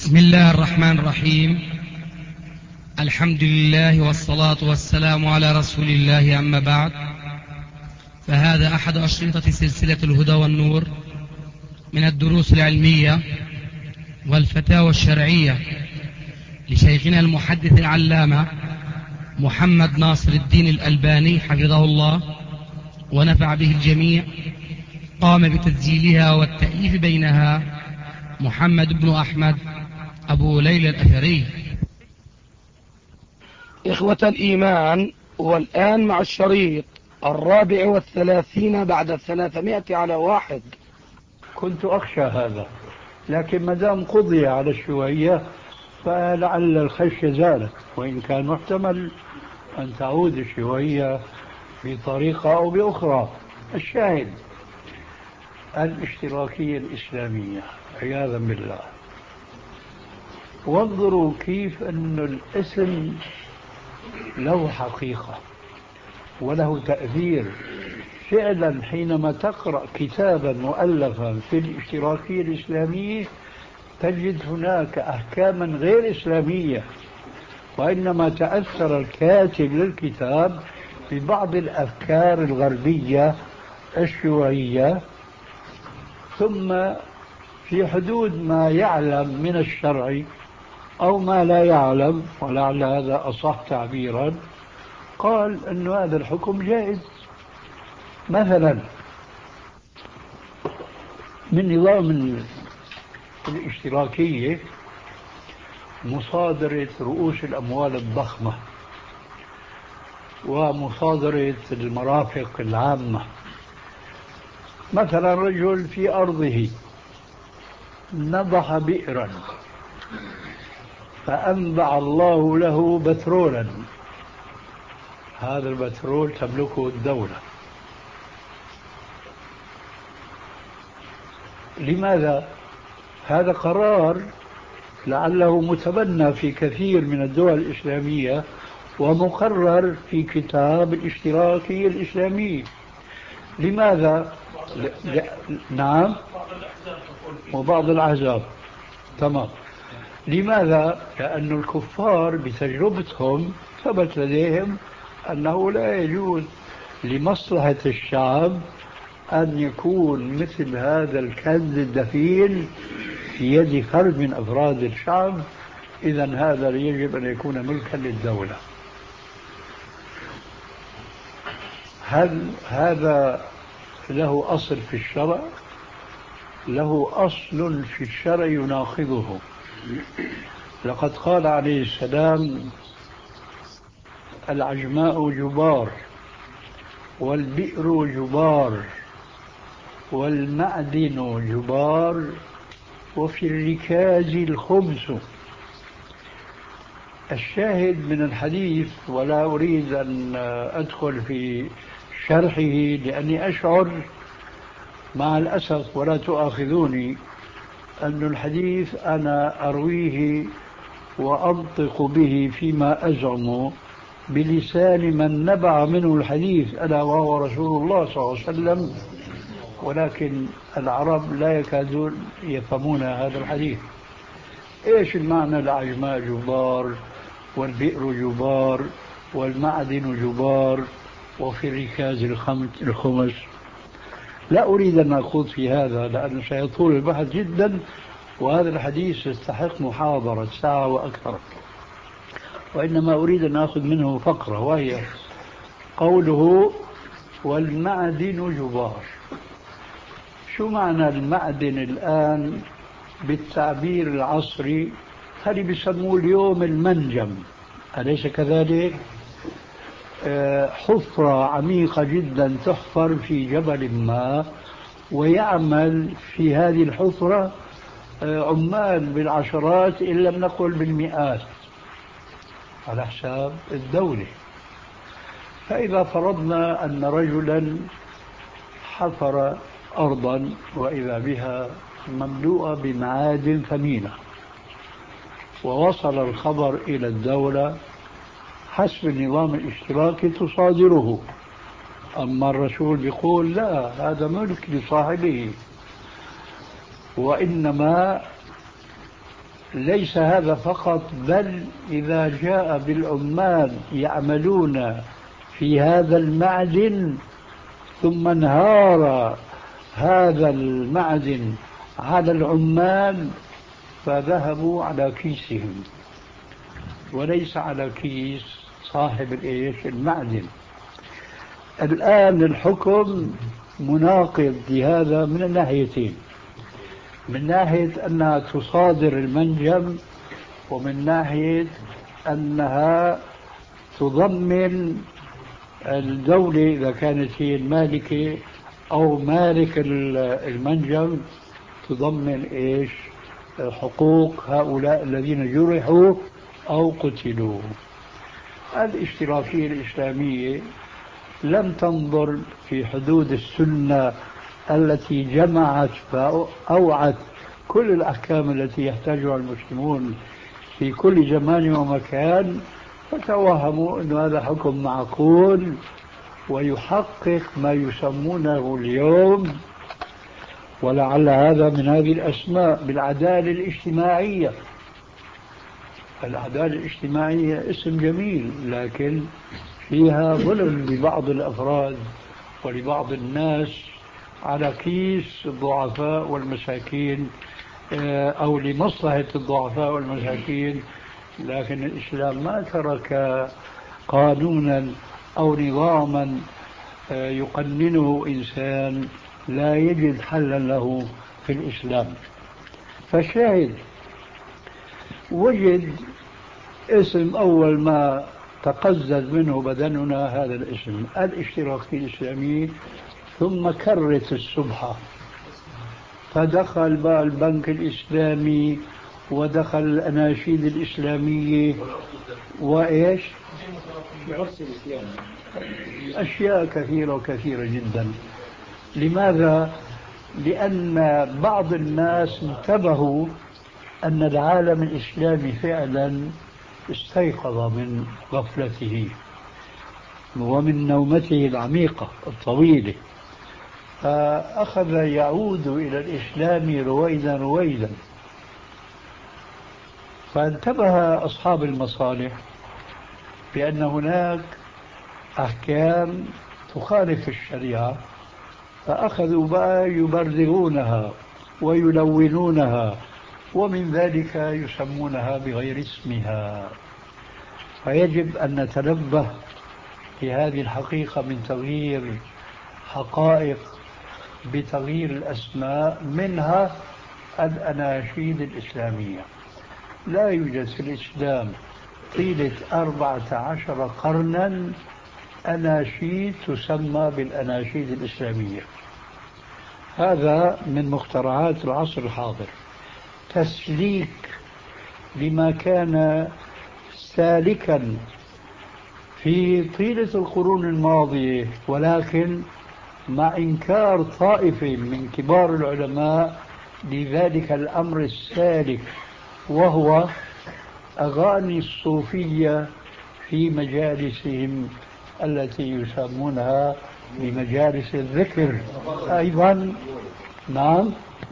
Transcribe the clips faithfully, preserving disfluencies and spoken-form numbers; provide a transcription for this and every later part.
بسم الله الرحمن الرحيم. الحمد لله والصلاة والسلام على رسول الله، أما بعد، فهذا أحد أشرطة سلسلة الهدى والنور من الدروس العلمية والفتاوى الشرعية لشيخنا المحدث العلامة محمد ناصر الدين الألباني حفظه الله ونفع به الجميع. قام بتسجيلها والتأليف بينها محمد بن أحمد أبو ليلى الأثري. إخوة الإيمان، والآن مع الشريط الرابع والثلاثين بعد الثلاثمائة على واحد. كنت أخشى هذا، لكن مدام قضي على الشوية فلعل الخشية زالت، وإن كان محتمل أن تعود الشوية بطريقة أو بأخرى. الشاهد الاشتراكية الإسلامية عياذا بالله. وانظروا كيف أن الاسم له حقيقة وله تأثير فعلا. حينما تقرأ كتابا مؤلفا في الاشتراكية الإسلامية تجد هناك أحكاما غير إسلامية، وإنما تأثر الكاتب للكتاب ببعض الأفكار الغربية الشيوعية، ثم في حدود ما يعلم من الشرع أو ما لا يعلم، ولعل هذا أصح تعبيرا، قال أن هذا الحكم جائز. مثلا من نظام الاشتراكية مصادرة رؤوس الأموال الضخمة ومصادرة المرافق العامة. مثلا رجل في أرضه نضح بئرا فأنبع الله له بترولا، هذا البترول تملكه الدولة. لماذا؟ هذا قرار لعله متبنى في كثير من الدول الإسلامية ومقرر في كتاب الاشتراكية الإسلامية. لماذا؟ ل... ل... نعم، وبعض الأحزاب. تمام. لماذا؟ لأن الكفار بتجربتهم ثبت لديهم أنه لا يجوز لمصلحة الشعب أن يكون مثل هذا الكنز الدفين في يد فرد من أفراد الشعب، إذن هذا يجب أن يكون ملكا للدولة. هل هذا له أصل في الشرع؟ له أصل في الشرع يناقضه. لقد قال عليه السلام: العجماء جبار، والبئر جبار، والمعدن جبار، وفي الركاز الخبز. الشاهد من الحديث، ولا أريد أن أدخل في شرحه لأني أشعر مع الأسف، ولا تؤاخذوني، أن الحديث أنا أرويه وأنطق به فيما أزعم بلسان من نبع منه الحديث، ألا وهو رسول الله صلى الله عليه وسلم، ولكن العرب لا يكادون يفهمون هذا الحديث. إيش المعنى العجماء جبار، والبئر جبار، والمعدن جبار، وفي الركاز الخمس؟ لا أريد أن أخوض في هذا لأنه سيطول البحث جدا، وهذا الحديث يستحق محاضرة ساعة وأكثر، وإنما أريد أن أخذ منه فقرة، وهي قوله والمعدن جبار. شو معنى المعدن الآن بالتعبير العصري؟ هذه بيسموه اليوم المنجم، أليس كذلك؟ حفرة عميقة جدا تحفر في جبل ما، ويعمل في هذه الحفرة عمال بالعشرات إن لم نقل بالمئات على حساب الدولة. فإذا فرضنا أن رجلا حفر أرضا وإذا بها مملوءة بمعادن ثمينة، ووصل الخبر إلى الدولة، حسب النظام الاشتراكي تصادره، أما الرسول بيقول لا، هذا ملك لصاحبه، وإنما ليس هذا فقط، بل إذا جاء بالعمال يعملون في هذا المعدن ثم انهار هذا المعدن على العمال فذهبوا على كيسهم وليس على كيس صاحب الإيش المعدن. الآن الحكم مناقض لهذا من الناحيتين، من ناحية أنها تصادر المنجم، ومن ناحية أنها تضمن الدولة إذا كانت هي المالكة أو مالك المنجم تضمن إيش حقوق هؤلاء الذين جرحوا أو قتلوا. الاشتراكية الإسلامية لم تنظر في حدود السنة التي جمعت فأوعت كل الأحكام التي يحتاجها المسلمون في كل زمان ومكان، فتوهموا أن هذا حكم معقول ويحقق ما يسمونه اليوم، ولعل هذا من هذه الأسماء، بالعدالة الاجتماعية. العدالة الاجتماعية اسم جميل، لكن فيها ظلم لبعض الأفراد ولبعض الناس على كيس الضعفاء والمساكين أو لمصلحة الضعفاء والمساكين. لكن الإسلام ما ترك قانونا أو نظاما يقننه إنسان لا يجد حلا له في الإسلام. فالشاهد وجد اسم أول ما تقزز منه بدننا هذا الاسم الاشتراكي الإسلامي، ثم كرت السبحة فدخل بقى البنك الإسلامي ودخل الأناشيد الإسلامية وإيش أشياء كثيرة وكثيرة جدا. لماذا؟ لأن بعض الناس انتبهوا أن العالم الإسلامي فعلا استيقظ من غفلته ومن نومته العميقة الطويلة، فأخذ يعود إلى الإسلام رويدا رويدا. فانتبه أصحاب المصالح بأن هناك أحكام تخالف الشريعة، فأخذوا بقى يبررونها ويلونونها، ومن ذلك يسمونها بغير اسمها. فيجب أن نتنبه لهذه الحقيقة من تغيير حقائق بتغيير الأسماء، منها الأناشيد الإسلامية. لا يوجد في الإسلام طيلة أربعة عشر قرنا أناشيد تسمى بالأناشيد الإسلامية. هذا من مخترعات العصر الحاضر، تسليك لما كان سالكا في طيلة القرون الماضية، ولكن مع إنكار طائفة من كبار العلماء لذلك الأمر السالك، وهو أغاني الصوفية في مجالسهم التي يسمونها بمجالس الذكر. أيضا نعم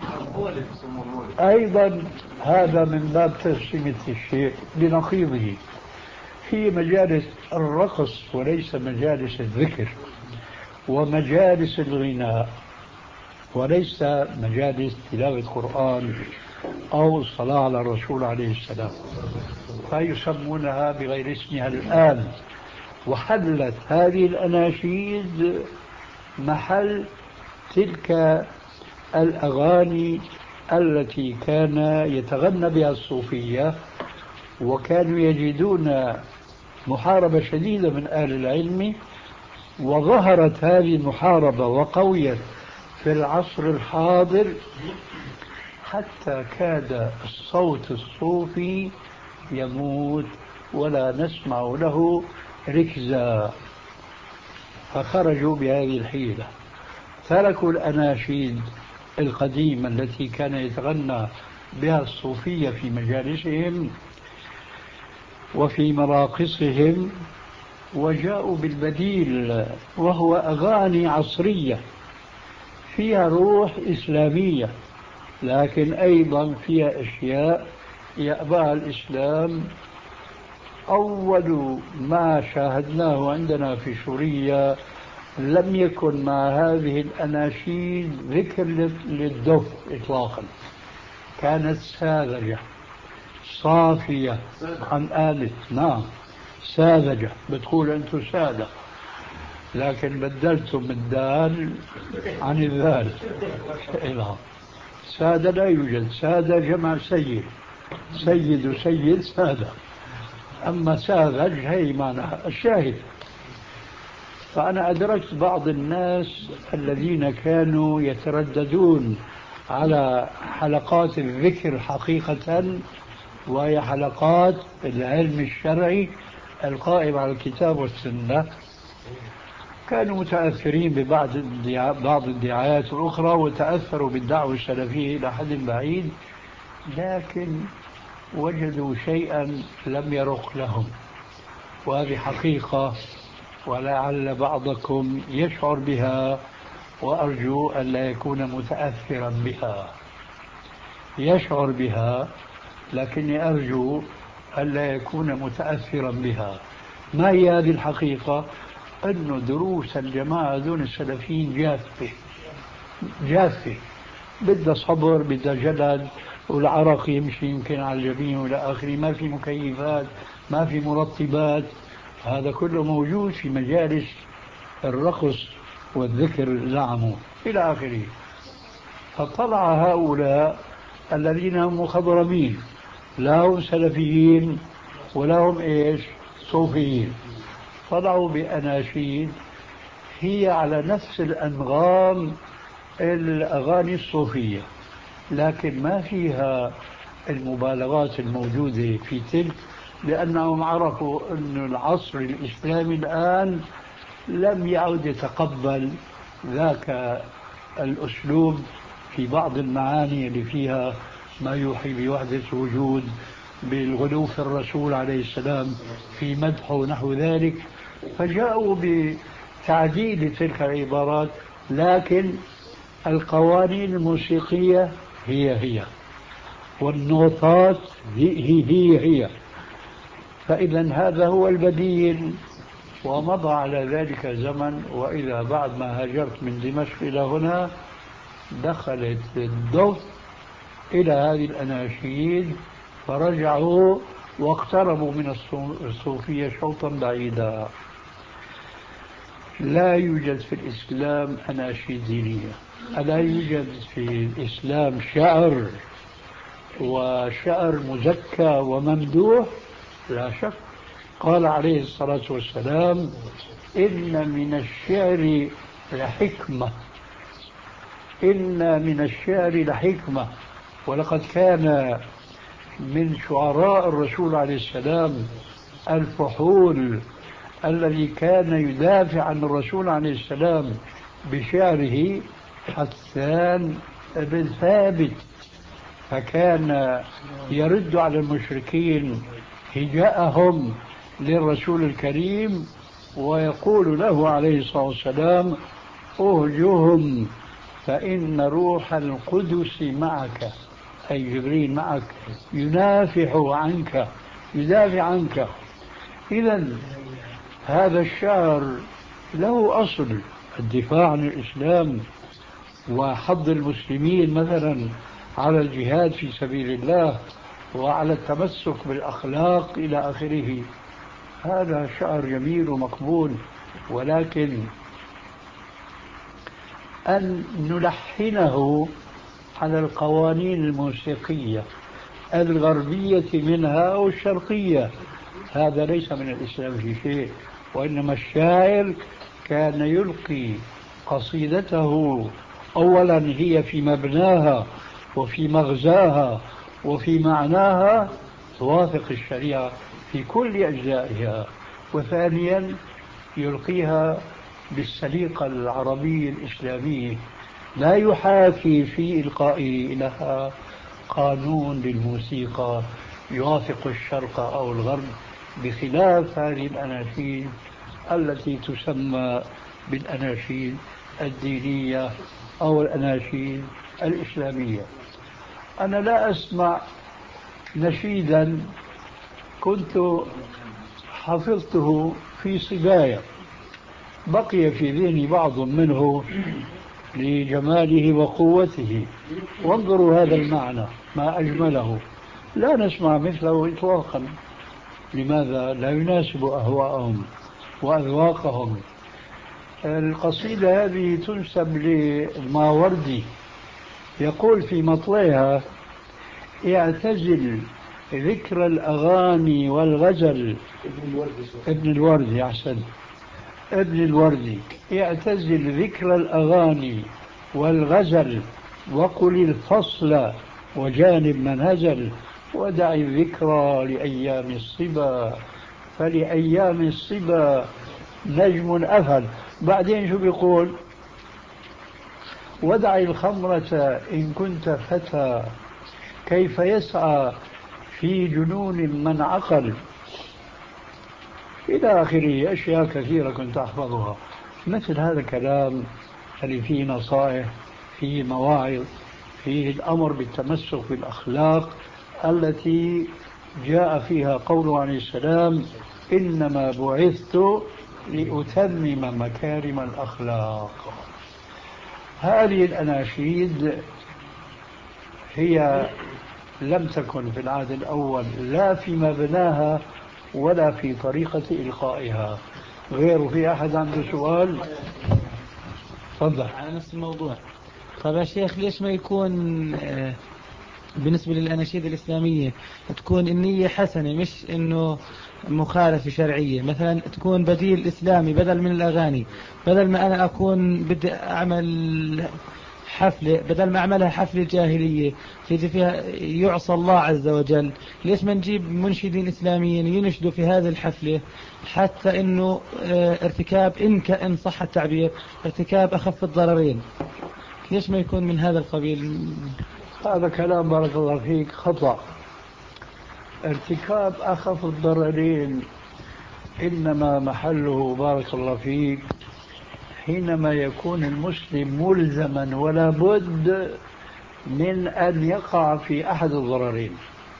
أيضا هذا من باب تسمية الشيء لنقيضه، هي مجالس الرقص وليس مجالس الذكر، ومجالس الغناء وليس مجالس تلاوة القرآن أو الصلاة على الرسول عليه السلام، فيسمونها بغير اسمها الآن. وحلت هذه الأناشيد محل تلك الأغاني التي كان يتغنى بها الصوفية، وكانوا يجدون محاربة شديدة من أهل العلم، وظهرت هذه المحاربة وقويت في العصر الحاضر حتى كاد الصوت الصوفي يموت ولا نسمع له ركزا. فخرجوا بهذه الحيلة، تركوا الأناشيد القديمة التي كان يتغنى بها الصوفية في مجالسهم وفي مراقصهم، وجاءوا بالبديل، وهو أغاني عصرية فيها روح إسلامية، لكن أيضا فيها أشياء يأباها الإسلام. أول ما شاهدناه عندنا في سوريا لم يكن مع هذه الأناشيد ذكر للدف إطلاقا، كانت ساذجة صافية عن آلة. نعم ساذجة، بتقول أنتم سادة، لكن بدلتم الدال عن الذال. سادة لا يوجد، سادة جمع سيد، سيد وسيد سادة، أما ساذج هي معناها الشاهد. فأنا أدركت بعض الناس الذين كانوا يترددون على حلقات الذكر حقيقة، وهي حلقات العلم الشرعي القائم على الكتاب والسنة. كانوا متأثرين ببعض بعض الدعايات الأخرى وتأثروا بالدعوة السلفية إلى حد بعيد، لكن وجدوا شيئا لم يرق لهم، وهذه حقيقة ولعل بعضكم يشعر بها، وأرجو أن لا يكون متأثرا بها. يشعر بها لكني أرجو أن لا يكون متأثرا بها. ما هي هذه الحقيقة؟ أن دروس الجماعة دون السلفيين جافة جافة، بدها صبر، بدها جلد، والعرق يمشي يمكن على الجبين والى اخره، ما في مكيفات، ما في مرطبات، هذا كله موجود في مجالس الرقص والذكر زعموا الى اخره. فطلع هؤلاء الذين هم مخضرمين، لا هم سلفيين ولا هم ايش صوفيين، طلعوا بأناشيد هي على نفس الأنغام الأغاني الصوفية، لكن ما فيها المبالغات الموجودة في تلك، لأنهم عرفوا أن العصر الإسلامي الآن لم يعد يتقبل ذاك الأسلوب في بعض المعاني اللي فيها ما يوحي بوحدة وجود، بالغلو في الرسول عليه السلام في مدحه ونحو ذلك، فجاءوا بتعديل تلك العبارات، لكن القوانين الموسيقية هي هي والنوتات هي هي هي. فإذا هذا هو البديل، ومضى على ذلك زمن، وإذا بعد ما هاجرت من دمشق إلى هنا دخلت الدف إلى هذه الأناشيد، فرجعوا واقتربوا من الصوفية شوطا بعيدا. لا يوجد في الإسلام أناشيد دينية، لا يوجد في الإسلام شعر وشعر مزكى وممدوح، لا شك. قال عليه الصلاة والسلام: إن من الشعر لحكمة، إن من الشعر لحكمة. ولقد كان من شعراء الرسول عليه السلام الفحول الذي كان يدافع عن الرسول عليه السلام بشعره حسان بن ثابت، فكان يرد على المشركين هجاءهم للرسول الكريم ويقول له عليه الصلاة والسلام: أهجهم فإن روح القدس معك، أي جبريل معك، ينافح عنك، يدافع عنك. إذا هذا الشعر له أصل الدفاع عن الإسلام وحض المسلمين مثلا على الجهاد في سبيل الله وعلى التمسك بالأخلاق إلى آخره. هذا شعر جميل ومقبول، ولكن أن نلحنه على القوانين الموسيقية الغربية منها أو الشرقية، هذا ليس من الإسلام في شيء. وإنما الشاعر كان يلقي قصيدته أولا هي في مبناها وفي مغزاها وفي معناها توافق الشريعة في كل أجزائها، وثانيا يلقيها بالسليقة العربية الإسلامية، لا يحاكي في إلقائه لها قانون للموسيقى يوافق الشرق أو الغرب، بخلاف هذه الأناشيد التي تسمى بالأناشيد الدينية أو الأناشيد الإسلامية. أنا لا أسمع نشيدا كنت حفظته في صبايا، بقي في ذهني بعض منه لجماله وقوته. وانظروا هذا المعنى ما أجمله، لا نسمع مثله إطلاقا. لماذا؟ لا يناسب أهواءهم وأذواقهم. القصيدة هذه تنسب للماوردي، يقول في مطلعها: اعتزل ذكر الأغاني والغزل. ابن الوردي، أحسن، ابن الوردي. اعتزل ذكر الأغاني والغزل وقل الفصل وجانب من هزل، ودع الذكرى لأيام الصبا فلأيام الصبا نجم أفل. بعدين شو بيقول؟ ودع الخمرة إن كنت فتى كيف يسعى في جنون من عقل، إلى آخره. أشياء كثيرة كنت أحفظها. مثل هذا الكلام اللي فيه نصائح، فيه مواعظ، فيه الأمر بالتمسك بالأخلاق التي جاء فيها قوله عليه السلام: إنما بعثت لأتمم مكارم الأخلاق. هذه الأناشيد هي لم تكن في العهد الأول لا في مبناها ولا في طريقة إلقائها. غير في أحد عنده سؤال؟ تفضل. على نفس الموضوع. طيب يا شيخ، ليش ما يكون بالنسبة للأناشيد الإسلامية تكون النية حسنة، مش إنه مخالفة شرعية؟ مثلا تكون بديل إسلامي بدل من الأغاني. بدل ما أنا أكون بدي أعمل حفلة، بدل ما أعملها حفلة جاهلية تيجي فيها يعصى الله عز وجل، ليش ما نجيب منشدين إسلاميين ينشدوا في هذه الحفلة، حتى إنه ارتكاب، إن كان صح التعبير، ارتكاب أخف الضررين؟ ليش ما يكون من هذا القبيل؟ هذا كلام بارك الله فيك خطأ. ارتكاب أخف الضررين إنما محله بارك الله فيك حينما يكون المسلم ملزما ولا بد من أن يقع في أحد الضررين.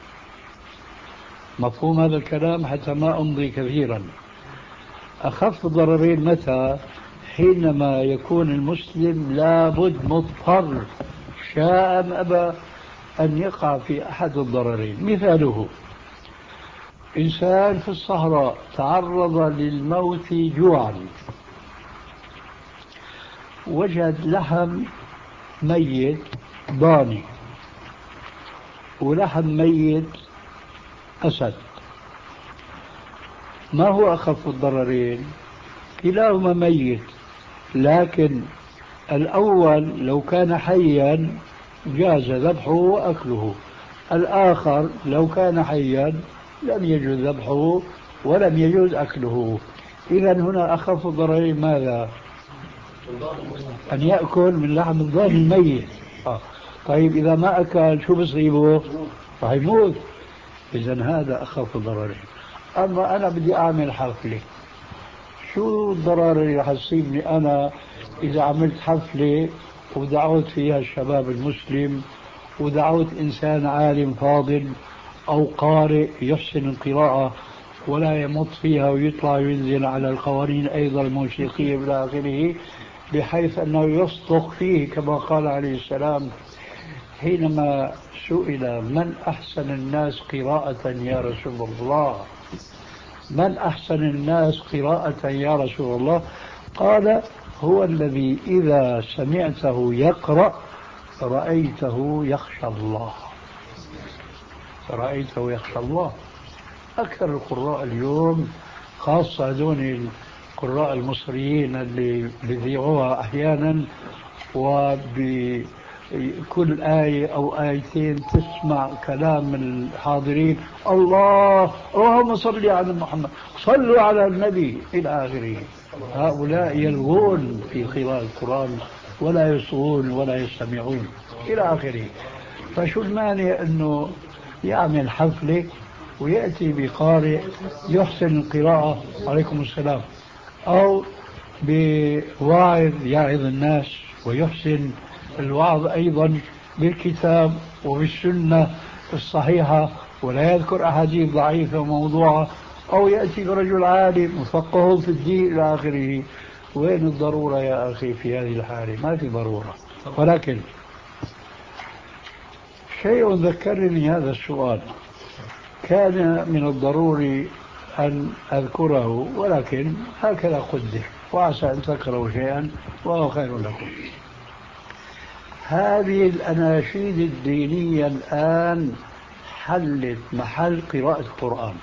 مفهوم هذا الكلام حتى ما أمضي كثيرا؟ أخف الضررين متى؟ حينما يكون المسلم لابد مضطر شاء أم أبى أن يقع في أحد الضررين. مثاله: إنسان في الصحراء تعرض للموت جوعا، وجد لحم ميت ضاني ولحم ميت أسد، ما هو أخف الضررين؟ كلاهما ميت، لكن الأول لو كان حيا جاز ذبحه وأكله، الآخر لو كان حيا لم يجوز ذبحه ولم يجوز أكله. إذا هنا أخف الضررين ماذا؟ أن يأكل من لحم الضاني الميت. آه. طيب إذا ما أكل شو بصيبه؟ راح يموت. إذا هذا أخف الضررين. أما أنا بدي أعمل حفلة، شو الضرر اللي راح تصيبني أنا إذا عملت حفلة ودعوت فيها الشباب المسلم ودعوت إنسان عالم فاضل أو قارئ يحسن القراءة ولا يمط فيها ويطلع وينزل على القوانين أيضا الموسيقية إلى آخره، بحيث أنه يصدق فيه كما قال عليه السلام حينما سئل: من أحسن الناس قراءة يا رسول الله؟ من أحسن الناس قراءة يا رسول الله؟ قال: هو الذي إذا سمعته يقرأ رأيته يخشى الله. رأيته يخشى الله. أكثر القراء اليوم، خاصة هذون القراء المصريين اللي بيذيعوها أحيانا، وبكل آية أو آيتين تسمع كلام الحاضرين: الله، اللهم صل على محمد، صلوا على النبي إلى آخره. هؤلاء يلغون في قراءة القرآن ولا يصغون ولا يستمعون إلى آخره. فشو المانع أنه يعمل حفلة ويأتي بقارئ يحسن القراءة، عليكم السلام، أو بواعظ يعظ الناس ويحسن الوعظ أيضا بالكتاب وبالسنة الصحيحة ولا يذكر أحاديث ضعيفة وموضوعة، أو يأتي برجل عالم مفقه في الدين إلى آخره. وين الضرورة يا أخي في هذه الحالة؟ ما في ضرورة. ولكن شيء ذكرني هذا السؤال، كان من الضروري أن أذكره، ولكن هكذا قدر، وعسى أن تكرهوا شيئا وهو خير لكم. هذه الأناشيد الدينية الآن حلت محل قراءة القرآن.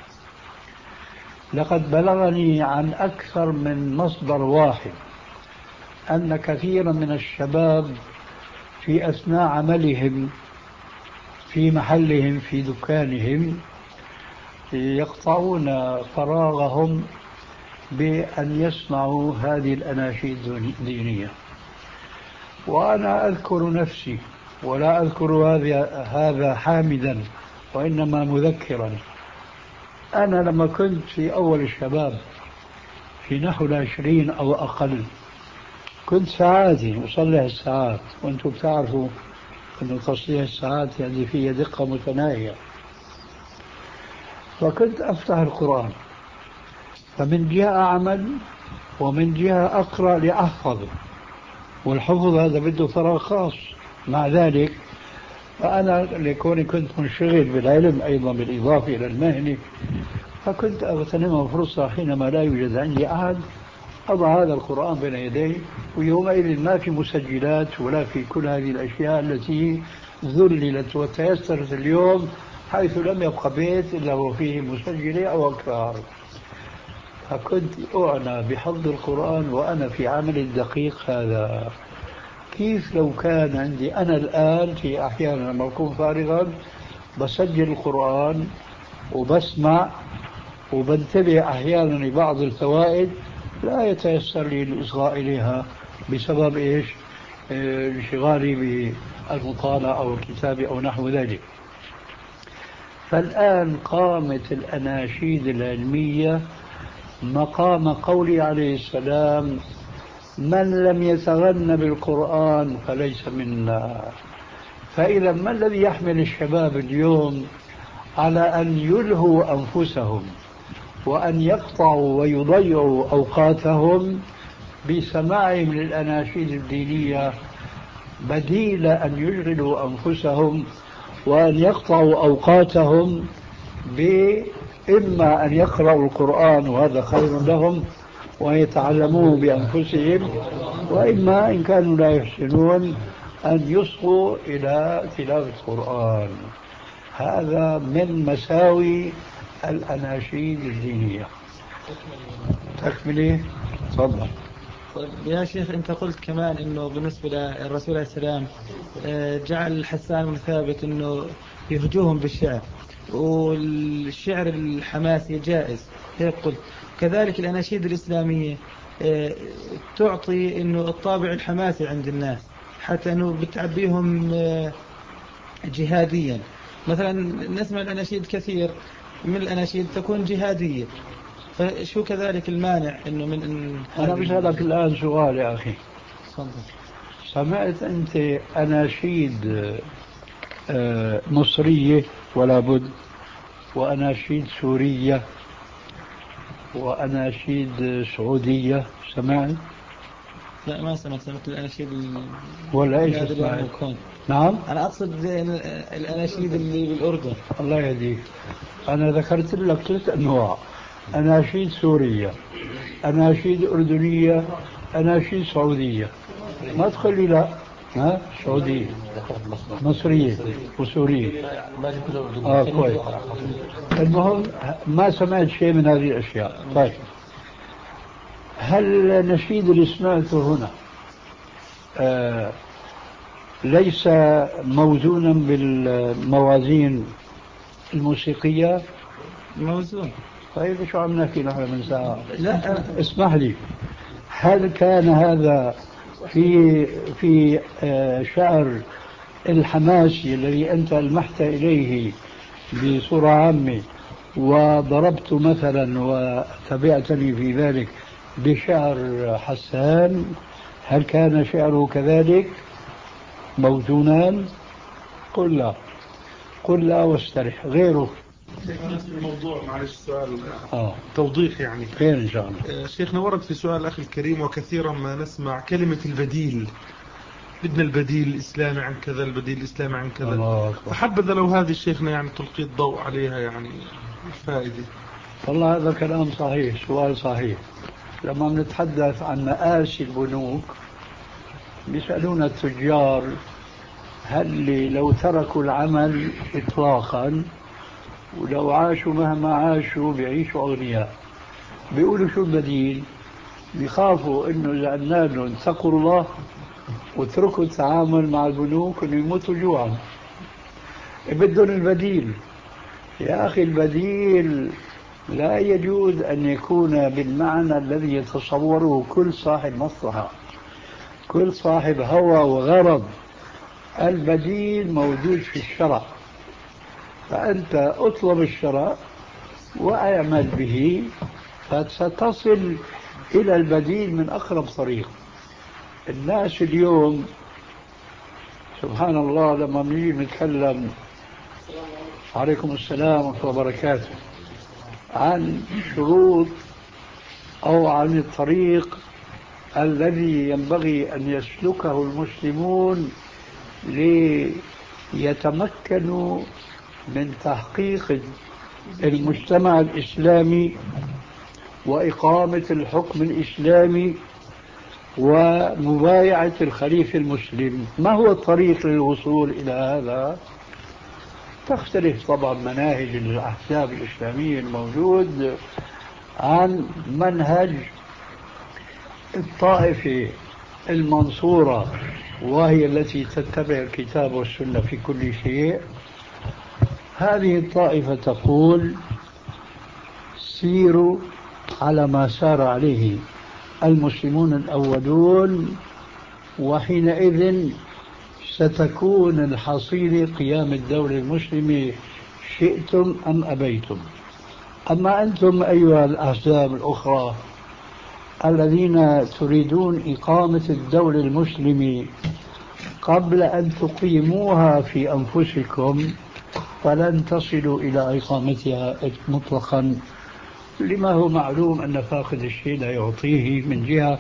لقد بلغني عن أكثر من مصدر واحد أن كثيرا من الشباب في أثناء عملهم في محلهم في دكانهم يقطعون فراغهم بأن يسمعوا هذه الأناشيد الدينية. وأنا أذكر نفسي، ولا أذكر هذا حامدا وإنما مذكرا. أنا لما كنت في أول الشباب في نحو العشرين أو أقل، كنت ساعاتي أصلح الساعات، وأنتم بتعرفوا أن تصليح الساعات يعني فيه دقة متناهية. فكنت أفتح القرآن، فمن جهة أعمل ومن جهة أقرأ لأحفظ، والحفظ هذا بده فراغ خاص. مع ذلك فأنا لكوني كنت منشغل بالعلم أيضا بالإضافة إلى المهنة، فكنت أغتنم فرصة حينما لا يوجد عندي أحد أضع هذا القرآن بين يدي. ويومئذ ما في مسجلات ولا في كل هذه الأشياء التي ذللت وتيسرت اليوم، حيث لم يبقى بيت إلا وفيه مسجلة أو أكثر. فكنت أعنى بحفظ القرآن وأنا في عمل الدقيق هذا. كيف لو كان عندي أنا الآن في أحيانا لما أكون فارغا بسجل القرآن وبسمع وبنتبه أحيانا لبعض الفوائد لا يتيسر لي الإصغاء إليها بسبب إيش؟ انشغالي بالمطالعة أو الكتابة أو نحو ذلك. فالآن قامت الأناشيد العلمية مقام قولي عليه السلام: من لم يتغن بالقرآن فليس منا. فإذا ما الذي يحمل الشباب اليوم على أن يلهوا أنفسهم وأن يقطعوا ويضيعوا أوقاتهم بسماعهم للأناشيد الدينية، بديل أن يشغلوا أنفسهم وأن يقطعوا أوقاتهم بإما أن يقرأوا القرآن وهذا خير لهم ويتعلموه بأنفسهم، وإما إن كانوا لا يحسنون أن يصغوا إلى تلاوة القرآن. هذا من مساوي الأناشيد الدينية. تكملي تفضل. يا شيخ أنت قلت كمان أنه بالنسبة للرسول عليه السلام جعل حسان بن ثابت أنه يهجوهم بالشعر، والشعر الحماسي جائز هيك قلت. كذلك الأناشيد الإسلامية تعطي أنه الطابع الحماسي عند الناس حتى أنه بتعبيهم جهاديا. مثلا نسمع الأناشيد كثير من الأناشيد تكون جهادية، فشو كذلك المانع أنه من إن أنا بسألك الآن سؤال يا أخي. سمعت أنت أناشيد مصرية ولا بد، وأناشيد سورية، وأناشيد سعودية؟ سمعت؟ لا ما سمعت. سمعت الأناشيد ولا إيش سمعت؟ نعم أنا أقصد الأناشيد اللي بالأردن. الله يهديك. أنا ذكرت لك ثلاث أنواع: أناشيد سورية، أناشيد أردنية، أناشيد سعودية. ما تقول لي لا. ها سعودية مصرية وسورية. آه كويس. المهم ما سمعت شيء من هذه الأشياء. طيب هل النشيد اللي سمعته هنا آه ليس موزونا بالموازين الموسيقية؟ موزون. طيب شو عم نحكي نحن من ساعة؟ لا اسمح لي، هل كان هذا في في شعر الحماسي الذي أنت ألمحت إليه بصورة عامة وضربت مثلا وتبعتني في ذلك بشعر حسان، هل كان شعره كذلك موزونان؟ قل لا. قل لا واسترح. غيره نفس الموضوع، معلش سؤال آه. توضيح يعني. خير إن شاء الله. شيخنا ورد في سؤال الأخ الكريم وكثيرا ما نسمع كلمة البديل، بدنا البديل الإسلامي عن كذا، البديل الإسلامي عن كذا، فحبذا لو هذه الشيخنا يعني تلقي الضوء عليها يعني الفائدة. والله هذا كلام صحيح، سؤال صحيح. لما بنتحدث عن مآسي البنوك بيسألون التجار هل لو تركوا العمل إطلاقا ولو عاشوا مهما عاشوا بيعيشوا أغنياء، بيقولوا شو البديل؟ بيخافوا إنه إذا قلنا لهم اتقوا الله واتركوا التعامل مع البنوك إنه يموتوا جوعا. بدهم البديل. يا أخي البديل لا يجوز أن يكون بالمعنى الذي يتصوره كل صاحب مصلحة، كل صاحب هوى وغرض. البديل موجود في الشرع، فأنت اطلب الشرع واعمل به فستصل إلى البديل من أقرب طريق. الناس اليوم سبحان الله لما نيجي نتكلم عليكم السلام ورحمة الله وبركاته عن شروط أو عن الطريق الذي ينبغي أن يسلكه المسلمون ليتمكنوا من تحقيق المجتمع الإسلامي وإقامة الحكم الإسلامي ومبايعة الخليفة المسلم، ما هو الطريق للوصول إلى هذا؟ تختلف طبعا مناهج الأحزاب الإسلامية الموجود عن منهج الطائفة المنصورة وهي التي تتبع الكتاب والسنة في كل شيء. هذه الطائفة تقول سيروا على ما سار عليه المسلمون الأولون وحينئذ ستكون الحصيلة قيام الدولة المسلمة شئتم أم أبيتم. أما أنتم أيها الأحزاب الأخرى الذين تريدون إقامة الدولة المسلمة قبل أن تقيموها في أنفسكم فلن تصلوا إلى إقامتها مطلقا، لما هو معلوم أن فاقد الشيء لا يعطيه من جهة.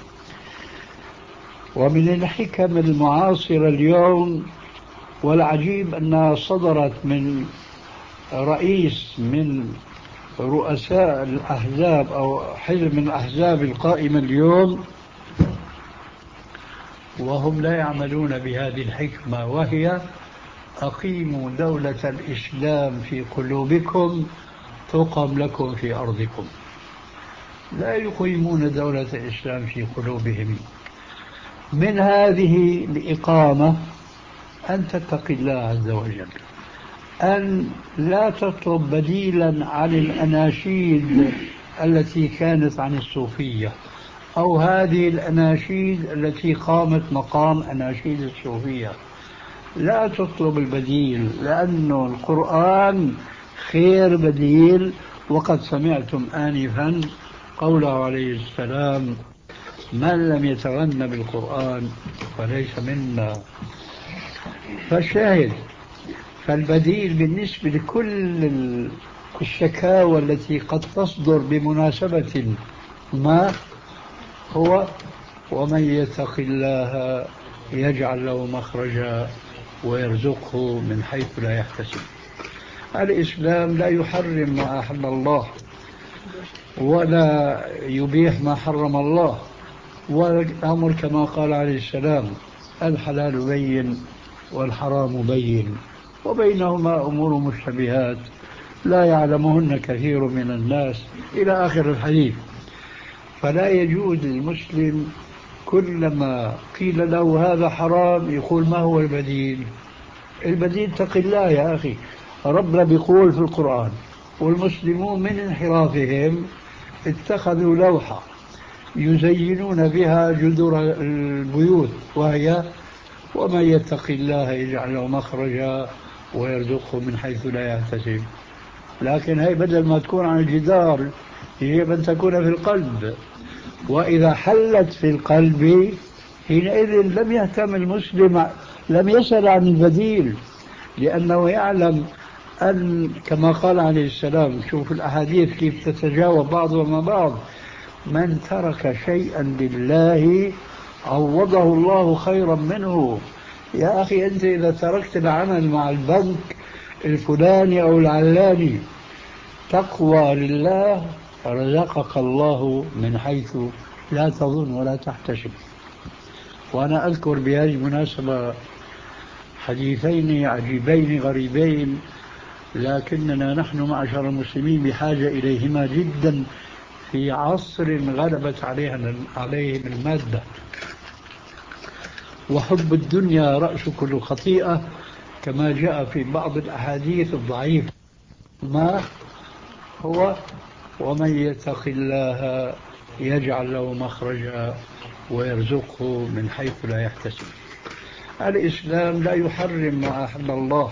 ومن الحكم المعاصرة اليوم والعجيب أنها صدرت من رئيس من رؤساء الأحزاب أو حزب من الأحزاب القائمة اليوم وهم لا يعملون بهذه الحكمة، وهي أقيموا دولة الإسلام في قلوبكم تقم لكم في أرضكم. لا يقيمون دولة الإسلام في قلوبهم. من هذه الإقامة أن تتقي الله عز وجل، أن لا تطلب بديلا عن الأناشيد التي كانت عن الصوفية أو هذه الأناشيد التي قامت مقام أناشيد الصوفية. لا تطلب البديل، لأنه القرآن خير بديل. وقد سمعتم آنفا قوله عليه السلام من لم يتغنى بالقرآن فليس منا. فالشاهد فالبديل بالنسبة لكل الشكاوى التي قد تصدر بمناسبة ما هو ومن يتق الله يجعل له مخرجا ويرزقه من حيث لا يحتسب. الإسلام لا يحرم ما أحل الله ولا يبيح ما حرم الله، والأمر كما قال عليه السلام الحلال بين والحرام بين وبينهما أمور مشتبهات لا يعلمهن كثير من الناس إلى آخر الحديث. فلا يجوز للمسلم كلما قيل له هذا حرام يقول ما هو البديل؟ البديل اتق الله يا أخي. ربنا بيقول في القرآن والمسلمون من انحرافهم اتخذوا لوحة يزينون بها جذور البيوت وهي ومن يتق الله يجعل له مخرجا ويرزقه من حيث لا يحتسب. لكن هي بدل ما تكون عن الجدار يجب أن تكون في القلب، وإذا حلت في القلب حينئذ لم يهتم المسلم، لم يسأل عن البديل، لأنه يعلم أن كما قال عليه السلام، شوف الأحاديث كيف تتجاوب بعضها مع بعض، من ترك شيئا لله عوضه الله خيرا منه. يا أخي أنت إذا تركت العمل مع البنك الفلاني أو العلاني تقوى لله رزقك الله من حيث لا تظن ولا تحتسب. وأنا أذكر بهذه المناسبة حديثين عجيبين غريبين، لكننا نحن معشر المسلمين بحاجة إليهما جدا في عصر غلبت عليها عليهم المادة. وحب الدنيا رأس كل خطيئة كما جاء في بعض الأحاديث الضعيفة. ما هو ومن يتق الله يجعل له مخرجا ويرزقه من حيث لا يحتسب. الإسلام لا يحرم ما أحل الله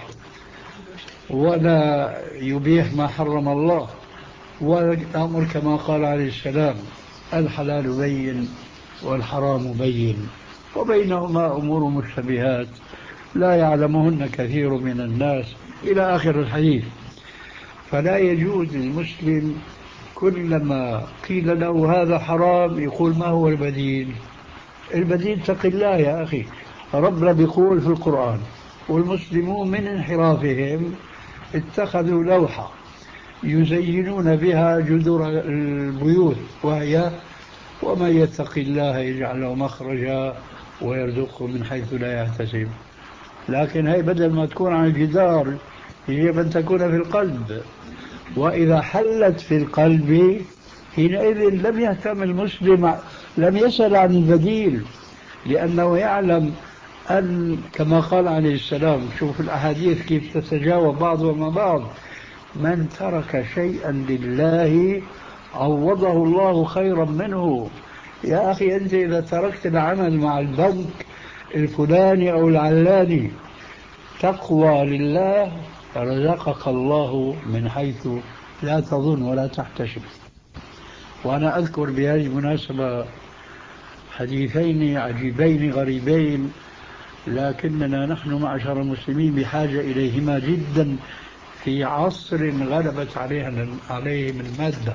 ولا يبيح ما حرم الله، والأمر كما قال عليه السلام الحلال بين والحرام بين وبينهما أمور مشتبهات لا يعلمهن كثير من الناس إلى آخر الحديث. فلا يجوز للمسلم كلما قيل له هذا حرام يقول ما هو البديل؟ البديل اتق الله يا أخي. ربنا بيقول في القرآن والمسلمون من انحرافهم اتخذوا لوحة يزينون بها جذور البيوت وهي ومن يتق الله يجعل له مخرجا ويرزقه من حيث لا يحتسب. لكن هي بدل ما تكون على الجدار يجب أن تكون في القلب، وإذا حلت في القلب حينئذ لم يهتم المسلم، لم يسأل عن البديل، لأنه يعلم أن كما قال عليه السلام، شوف الأحاديث كيف تتجاوب بعضها مع بعض، من ترك شيئا لله عوضه الله خيرا منه. يا أخي أنت إذا تركت العمل مع البنك الفلاني أو العلاني تقوى لله رزقك الله من حيث لا تظن ولا تحتسب. وأنا أذكر بهذه المناسبة حديثين عجيبين غريبين، لكننا نحن معشر المسلمين بحاجة إليهما جدا في عصر غلبت عليها عليهم المادة.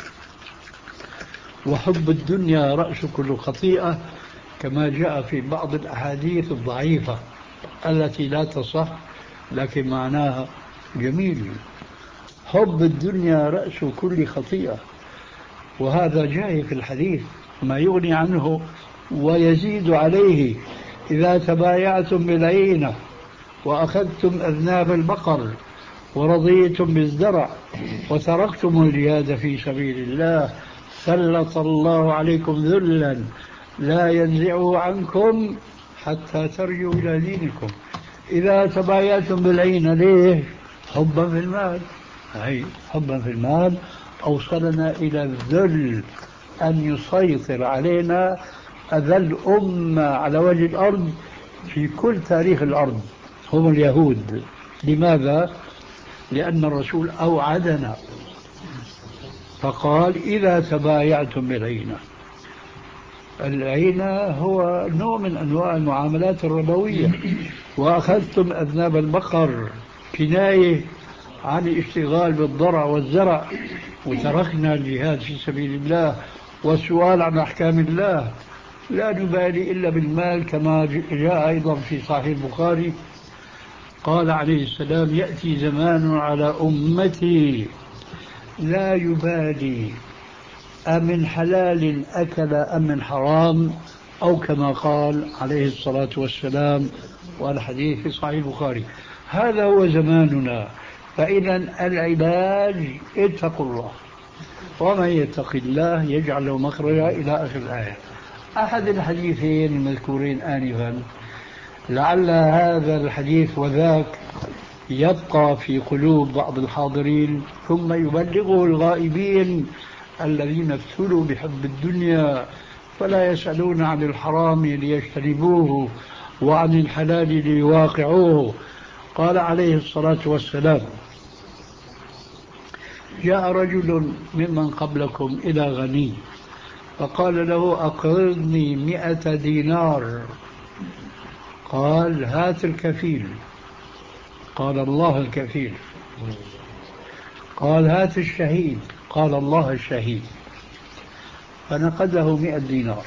وحب الدنيا رأس كل خطيئة كما جاء في بعض الأحاديث الضعيفة التي لا تصح لكن معناها جميل. حب الدنيا رأس كل خطيئة، وهذا جاء في الحديث ما يغني عنه ويزيد عليه. إذا تبايعتم بالعينة وأخذتم أذناب البقر ورضيتم بالزرع وتركتم الجهاد في سبيل الله سلط الله عليكم ذلا لا ينزعه عنكم حتى ترجعوا إلى دينكم. إذا تبايعتم بالعينة ليه؟ حبا في المال. أي حبا في المال أوصلنا إلى الذل، أن يسيطر علينا أذل أمة على وجه الأرض في كل تاريخ الأرض هم اليهود. لماذا؟ لأن الرسول أوعدنا فقال إذا تبايعتم بالعينة. العينة هو نوع من أنواع المعاملات الربوية. وأخذتم أذناب البقر كناية عن الاشتغال بالضرع والزرع، وتركنا الجهاد في سبيل الله والسؤال عن أحكام الله. لا نبالي إلا بالمال كما جاء أيضا في صحيح البخاري قال عليه السلام يأتي زمان على أمتي لا يبالي أمن حلال أكل أم من حرام، أو كما قال عليه الصلاة والسلام والحديث في صحيح البخاري. هذا هو زماننا. فإذا العلاج اتقوا الله ومن يتق الله يجعل له مخرجا إلى آخر الآية. أحد الحديثين المذكورين آنفا لعل هذا الحديث وذاك يبقى في قلوب بعض الحاضرين ثم يبلغه الغائبين الذين ابتلوا بحب الدنيا فلا يسألون عن الحرام ليجتنبوه وعن الحلال ليواقعوه. قال عليه الصلاة والسلام جاء رجل ممن قبلكم إلى غني فقال له أقرضني مئة دينار. قال هات الكفيل. قال الله الكفيل. قال هات الشهيد، قال الله الشهيد. فنقده مئة دينار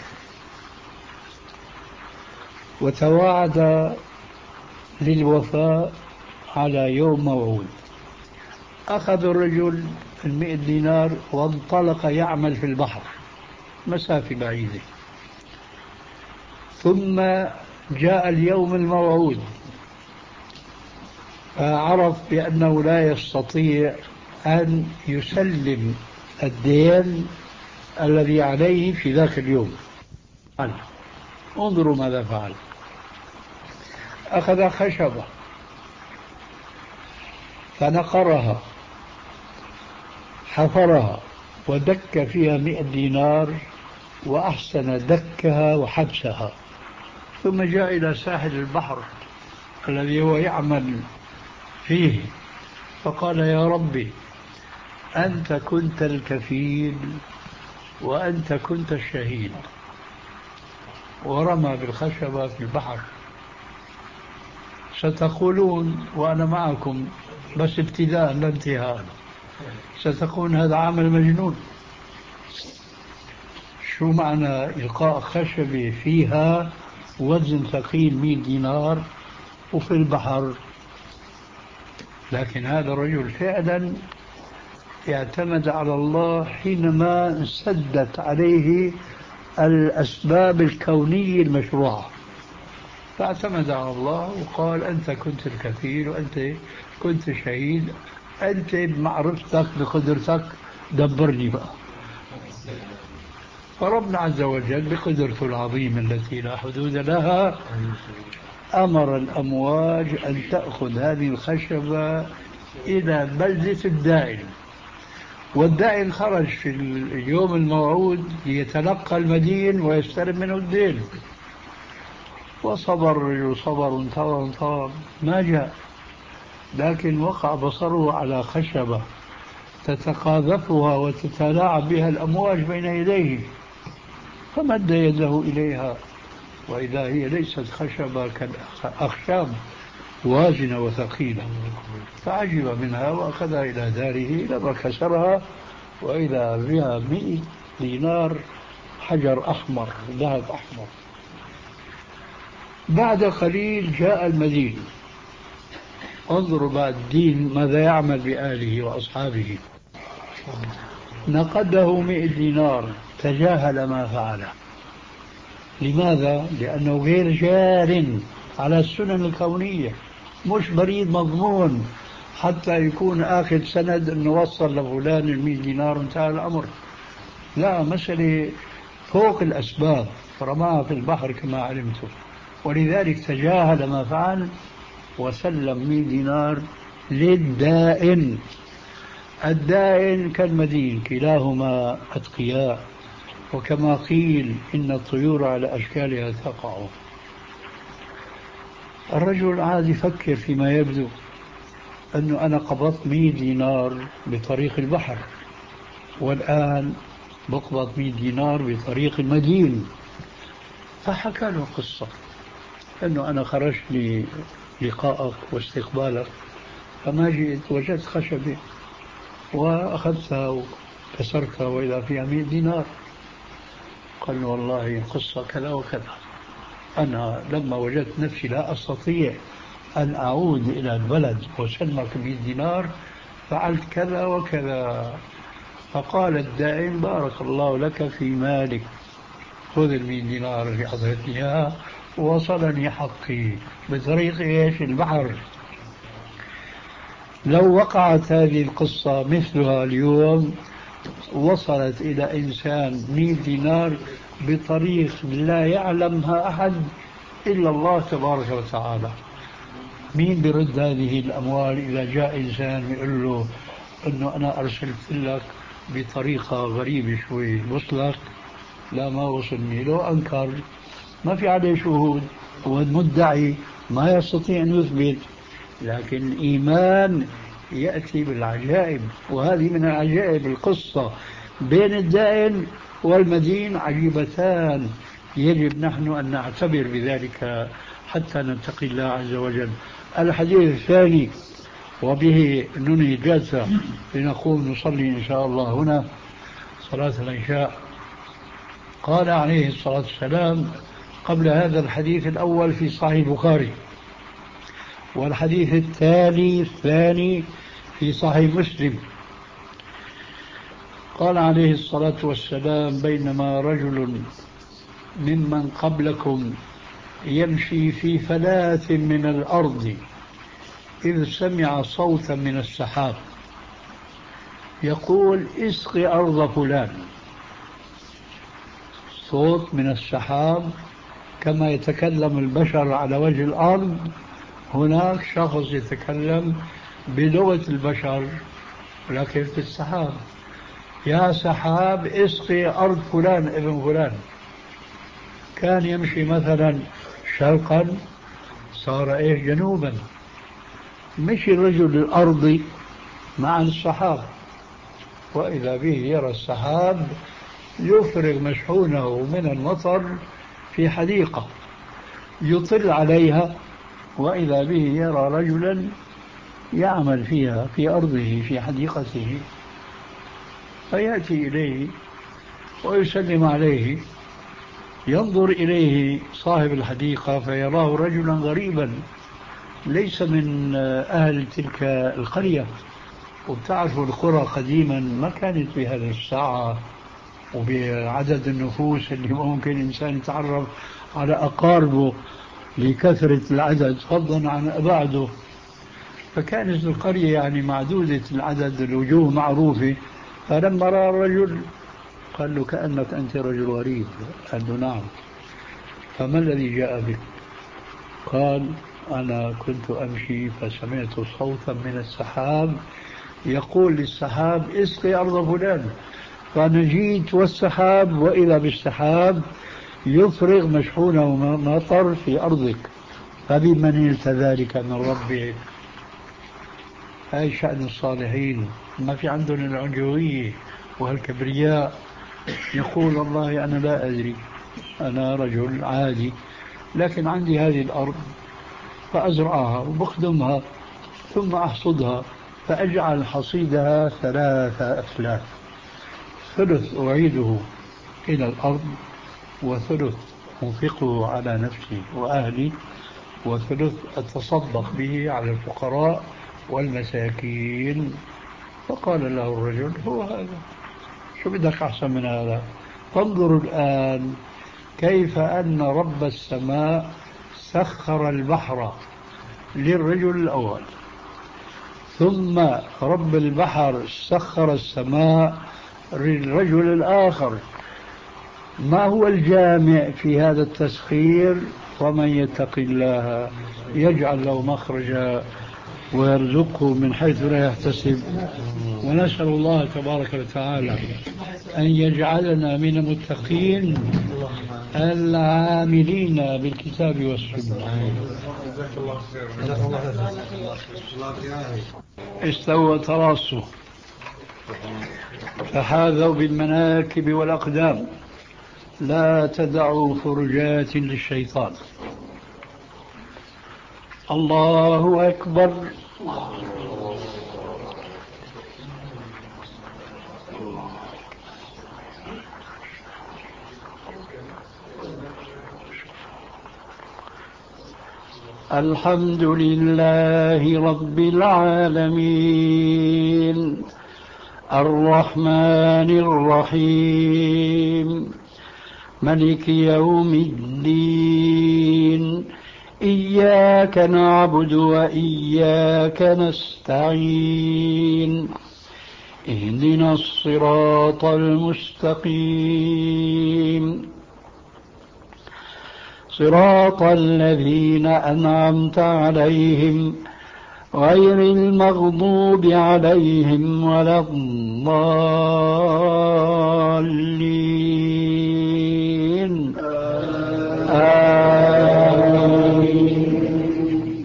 وتواعد للوفاء على يوم موعود. أخذ الرجل المئة دينار وانطلق يعمل في البحر مسافة بعيدة. ثم جاء اليوم الموعود فعرف بأنه لا يستطيع أن يسلم الدين الذي عليه في ذاك اليوم. انظروا ماذا فعل. أخذ خشبة فنقرها، حفرها ودك فيها مئة دينار وأحسن دكها وحبسها. ثم جاء إلى ساحل البحر الذي هو يعمل فيه فقال يا ربي أنت كنت الكفيل وأنت كنت الشهيد، ورمى بالخشبة في البحر. ستقولون وأنا معكم بس ابتداء لا انتهاء، ستقول هذا عمل مجنون. شو معنى إلقاء خشبة فيها وزن ثقيل مئة دينار وفي البحر؟ لكن هذا الرجل فعلا اعتمد على الله حينما انسدت عليه الأسباب الكونية المشروعة، فاعتمد على الله وقال أنت كنت الكفيل وأنت كنت شهيد، أنت بمعرفتك بقدرتك دبرني بقى. فربنا عز وجل بقدرته العظيمة التي لا حدود لها أمر الأمواج أن تأخذ هذه الخشبة إلى بلدة الدائن، والدائن خرج في اليوم الموعود ليتلقى المدين ويستلم منه الدين. وصبر الرجل صبر انتظر انتظر ما جاء، لكن وقع بصره على خشبة تتقاذفها وتتلاعب بها الأمواج بين يديه، فمد يده إليها وإذا هي ليست خشبة كالأخشاب وازنة وثقيلة، فعجب منها وأخذها إلى داره لما كسرها وإذا بها مئة دينار حجر أحمر ذهب أحمر. بعد قليل جاء المدين. انظروا بعد الدين ماذا يعمل بآله وأصحابه. نقده مئة دينار، تجاهل ما فعله. لماذا؟ لأنه غير جار على السنن الكونية، مش بريد مضمون حتى يكون آخذ سند أنه وصل لفلان المئة دينار انتهى الأمر. لا، مسألة فوق الأسباب، رماها في البحر كما علمتم، ولذلك تجاهل ما فعل وسلم مئة دينار للدائن. الدائن كالمدين كلاهما أتقياء، وكما قيل إن الطيور على أشكالها تقع. الرجل عاد يفكر فيما يبدو أنه أنا قبضت مئة دينار بطريق البحر والآن بقبض مئة دينار بطريق المدين. فحكى له قصة أنه أنا خرجت للقائك واستقبالك فما جئت وجدت خشبة وأخذتها وكسرتها وإذا فيها مئة دينار. قال له والله القصة كذا وكذا، أنا لما وجدت نفسي لا أستطيع أن أعود إلى البلد وسلمك مئة دينار فعلت كذا وكذا. فقال الدائم بارك الله لك في مالك، خذ المئة دينار اللي أعطيتني إياها ووصلني حقي بطريق إيش؟ البحر. لو وقعت هذه القصة مثلها اليوم وصلت إلى إنسان مئة دينار بطريق لا يعلمها أحد إلا الله تبارك وتعالى، مين برد هذه الأموال إذا جاء إنسان يقول له أنه أنا أرسلت لك بطريقة غريبة شوي وصلك؟ لا ما وصلني. لو أنكر ما في عليه شهود والمدعي ما يستطيع أن يثبت، لكن الإيمان يأتي بالعجائب، وهذه من العجائب. القصة بين الدائن والمدين عجيبتان، يجب نحن أن نعتبر بذلك حتى نتقي الله عز وجل. الحديث الثاني، وبه ننهي الجلسة لنقوم نصلي إن شاء الله هنا صلاة العشاء. قال عليه الصلاة والسلام قبل هذا الحديث الأول في صحيح البخاري، والحديث التالي الثاني في صحيح مسلم، قال عليه الصلاة والسلام: بينما رجل ممن قبلكم يمشي في فلاة من الأرض إذ سمع صوتا من السحاب يقول: اسق أرض فلان. صوت من السحاب كما يتكلم البشر على وجه الأرض، هناك شخص يتكلم بلغة البشر لكن في السحاب: يا سحاب اسقي أرض فلان ابن فلان. كان يمشي مثلا شرقا صار إيه جنوبا. مشي الرجل الأرضي مع السحاب، وإذا به يرى السحاب يفرغ مشحونه من المطر في حديقة يطل عليها، وإذا به يرى رجلا يعمل فيها في أرضه في حديقته، فيأتي إليه ويسلم عليه. ينظر إليه صاحب الحديقة فيراه رجلا غريبا ليس من أهل تلك القرية. وبتعرفوا القرى قديما ما كانت بهذه الساعة وبعدد النفوس اللي ممكن إنسان يتعرف على أقاربه لكثرة العدد فضلا عن أبعده. فكانت القرية يعني معدودة العدد، الوجوه معروفة. فلما رأى الرجل قال له: كأنك أنت رجل غريب. قال له: نعم. فما الذي جاء بك؟ قال: أنا كنت أمشي فسمعت صوتا من السحاب يقول للسحاب: اسقي أرض فلان. فأنا جيت والسحاب، وإذا بالسحاب يفرغ مشحونه مطر في أرضك، فبمن نلت ذلك من ربك. هاي شأن الصالحين، ما في عندهم العنجوية والكبرياء. يقول: والله أنا لا أدري، أنا رجل عادي، لكن عندي هذه الأرض فأزرعها وبخدمها ثم أحصدها، فأجعل حصيدها ثلاثة أثلاث: ثلث أعيده إلى الأرض، وثلث أنفقه على نفسي وأهلي، وثلث أتصدق به على الفقراء والمساكين. فقال له الرجل: هو هذا، شو بدك أحسن من هذا؟ فانظروا الآن كيف أن رب السماء سخر البحر للرجل الأول، ثم رب البحر سخر السماء للرجل الآخر. ما هو الجامع في هذا التسخير؟ ومن يتق الله يجعل له مخرجا ويرزقه من حيث لا يحتسب. ونسأل الله تبارك وتعالى أن يجعلنا من المتقين العاملين بالكتاب والسنة. استوى تراصوا فحاذوا بالمناكب والأقدام، لا تدعوا فرجات للشيطان. الله أكبر. الحمد لله رب العالمين، الرحمن الرحيم، ملك يوم الدين، إياك نعبد وإياك نستعين، اهدنا الصراط المستقيم، صراط الذين أنعمت عليهم غير المغضوب عليهم ولا الضالين. آمين.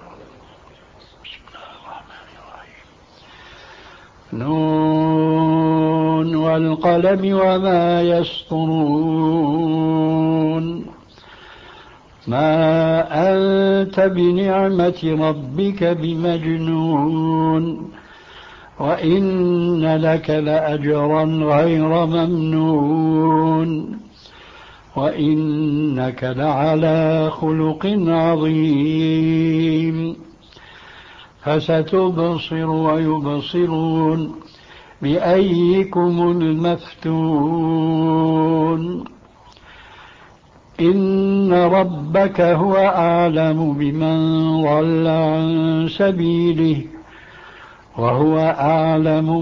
نون والقلم وما يسطرون، ما أنت بنعمة ربك بمجنون وإن لك لأجرا غير ممنون وإنك لعلى خلق عظيم فستبصر ويبصرون بأيكم المفتون إن ربك هو أعلم بمن ضل عن سبيله وهو أعلم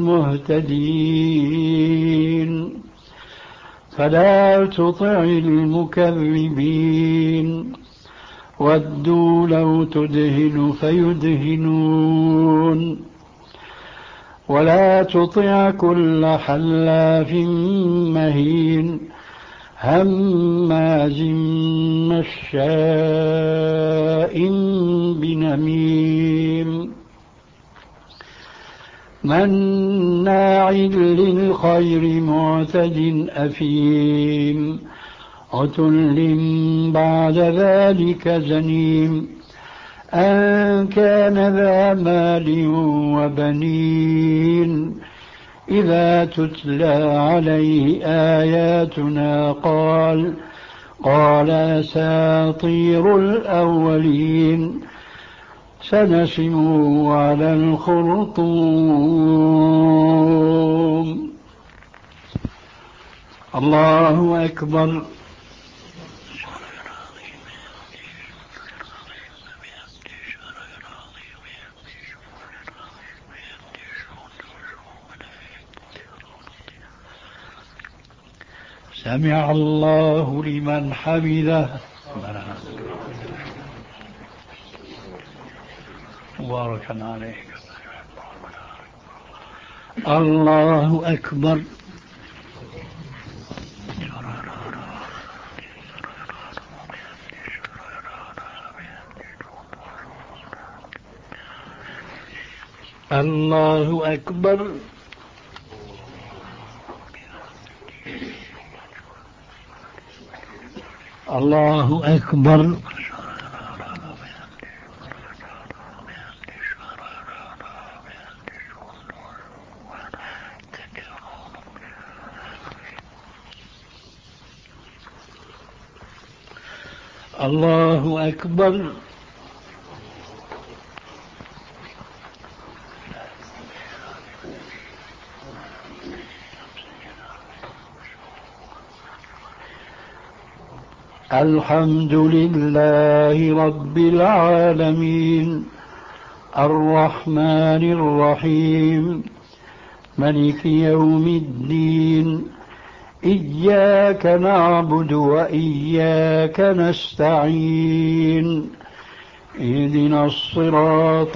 بالمهتدين فلا تطع المكذبين ودوا لو تدهن فيدهنون ولا تطع كل حلاف مهين هماز مشاء بنميم مناع للخير معتد أثيم عتل بعد ذلك زنيم أن كان ذا مال وبنين إذا تتلى عليه آياتنا قال قال أساطير الأولين سنسمه على الخرطوم. الله أكبر. سمع الله لمن حمده. بارك عليك. الله أكبر. الله أكبر. الله أكبر. الله أكبر. الحمد لله رب العالمين الرحمن الرحيم ملك يوم الدين إياك نعبد وإياك نستعين اهدنا الصراط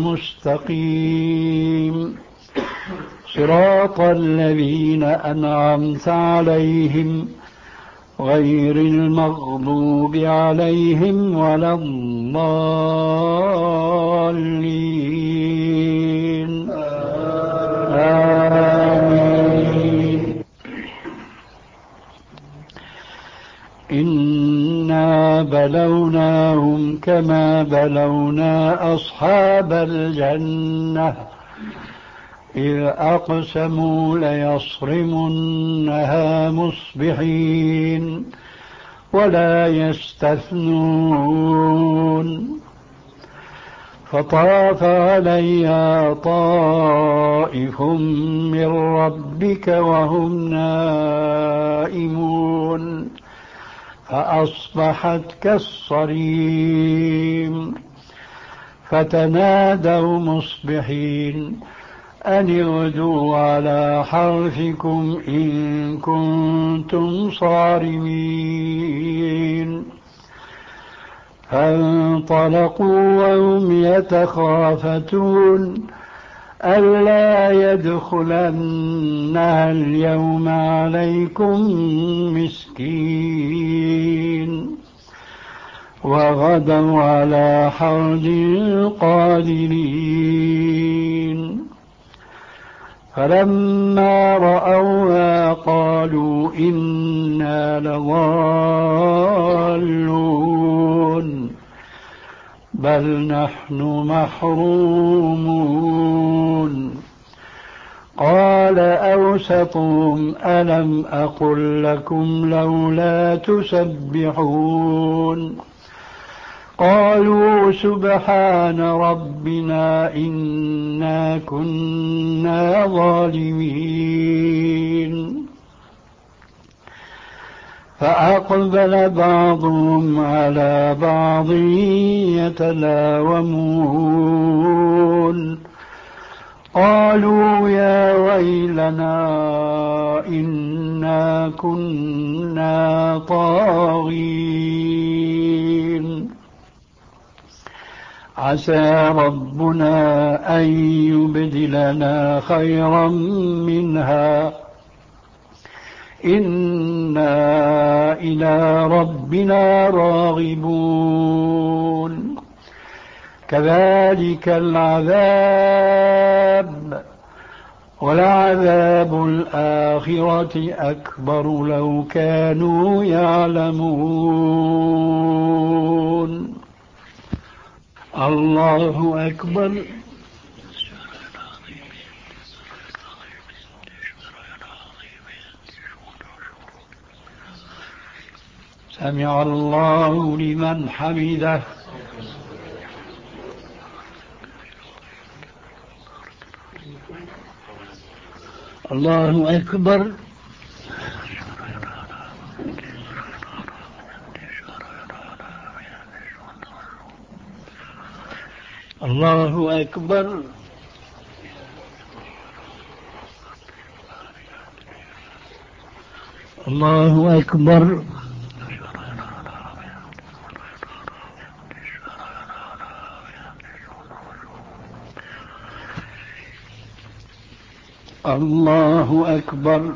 المستقيم صراط الذين أنعمت عليهم غير المغضوب عليهم ولا الضالين آمين. إنا بلوناهم كما بلونا أصحاب الجنة إذ أقسموا ليصرمنها مصبحين ولا يستثنون فطاف عليها طائف من ربك وهم نائمون فأصبحت كالصريم فتنادوا مصبحين أن اغدوا على حرثكم إن كنتم صارمين فانطلقوا وهم يتخافتون ألا يدخلنها اليوم عليكم مسكين وغدوا على حرد قادرين فلما رأوها قالوا إنا لضالون بل نحن محرومون قال أوسطهم ألم أقل لكم لولا تسبحون قالوا سبحان ربنا إنا كنا ظالمين فأقبل بعضهم على بعض يتلاومون قالوا يا ويلنا إنا كنا طاغين عسى ربنا أن يبدلنا خيرا منها إنا إلى ربنا راغبون كذلك العذاب ولعذاب الآخرة أكبر لو كانوا يعلمون الله أكبر سمع الله لمن حمده الله أكبر الله أكبر الله أكبر الله أكبر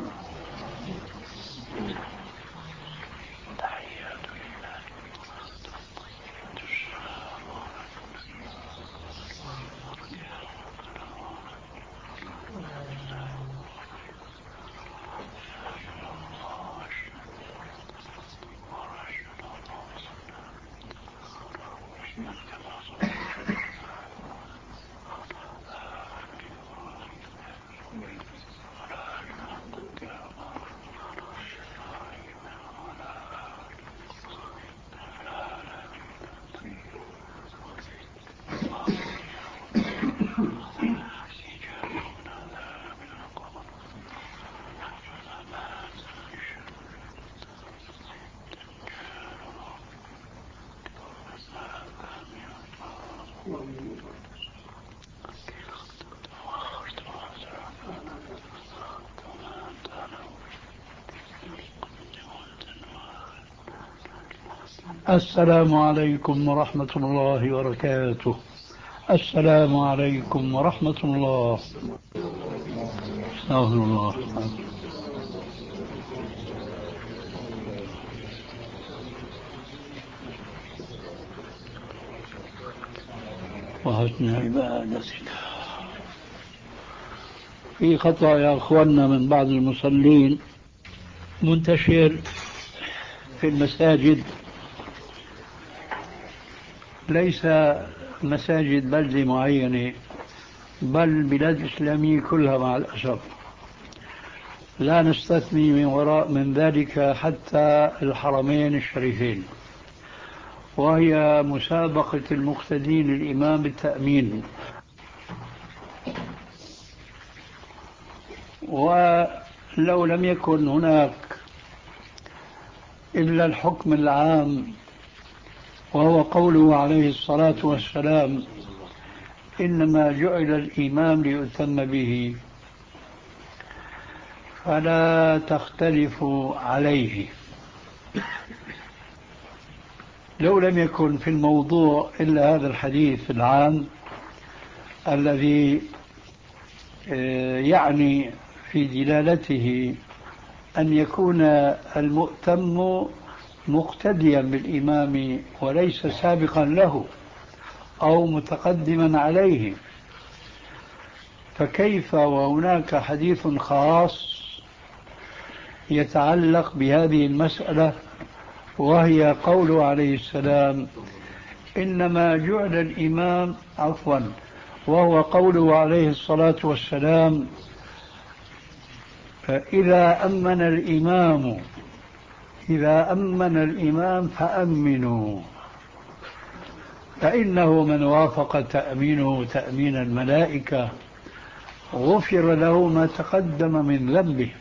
السلام عليكم ورحمة الله وبركاته. السلام عليكم ورحمة الله. استغفر الله. وحسن عبادتك. في خطأ يا أخوانا من بعض المصلين منتشر في المساجد، ليس مساجد بلدة معينة بل البلاد الإسلامية كلها مع الأسف، لا نستثني من وراء من ذلك حتى الحرمين الشريفين، وهي مسابقة المقتدين للإمام بالتأمين. ولو لم يكن هناك إلا الحكم العام وهو قوله عليه الصلاة والسلام إنما جعل الإمام ليؤتم به، فلا تختلفوا عليه. لو لم يكن في الموضوع إلا هذا الحديث العام الذي يعني في دلالته أن يكون المؤتم مقتديا بالإمام وليس سابقا له أو متقدما عليه، فكيف وهناك حديث خاص يتعلق بهذه المسألة، وهي قوله عليه السلام إنما جعل الإمام عفوا وهو قوله عليه الصلاة والسلام إذا أمن الإمام إذا أمن الإمام فأمنوا فإنه من وافق تأمينه تأمين الملائكة غفر له ما تقدم من ذنبه.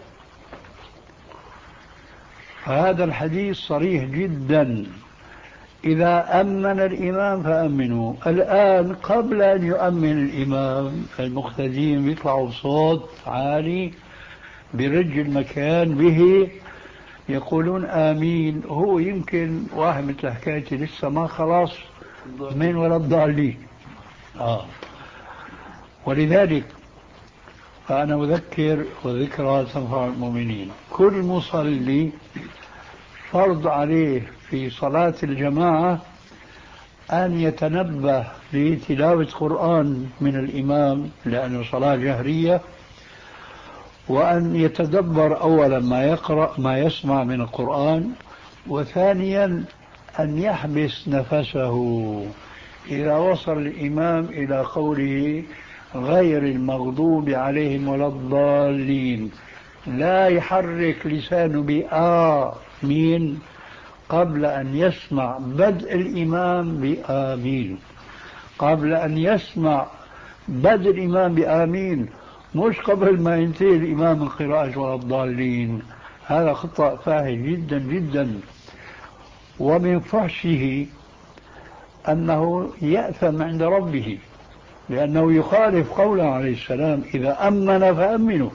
هذا الحديث صريح جدا، إذا أمن الإمام فأمنوا. الآن قبل أن يؤمن الإمام المقتدين يطلعوا بصوت عالي برج المكان به يقولون آمين، هو يمكن واحد مثل حكايتي لسه ما خلاص من ولا الضالين. آه. ولذلك فأنا أذكر وذكرى تنفع المؤمنين، كل مصلي فرض عليه في صلاة الجماعة أن يتنبه لتلاوة قرآن من الإمام لأنه صلاة جهرية، وأن يتدبر أولا ما يقرأ ما يسمع من القرآن، وثانيا أن يحبس نفسه إذا وصل الإمام إلى قوله غير المغضوب عليهم ولا الضالين، لا يحرك لسانه بآمين قبل أن يسمع بدء الإمام بآمين، قبل أن يسمع بدء الإمام بآمين، مش قبل ما ينتهي الإمام من قراءة ولا الضالين. هذا خطأ فاحش جدا جدا. ومن فحشه أنه يأثم عند ربه لأنه يخالف قوله عليه السلام إذا أمن فأمنوا.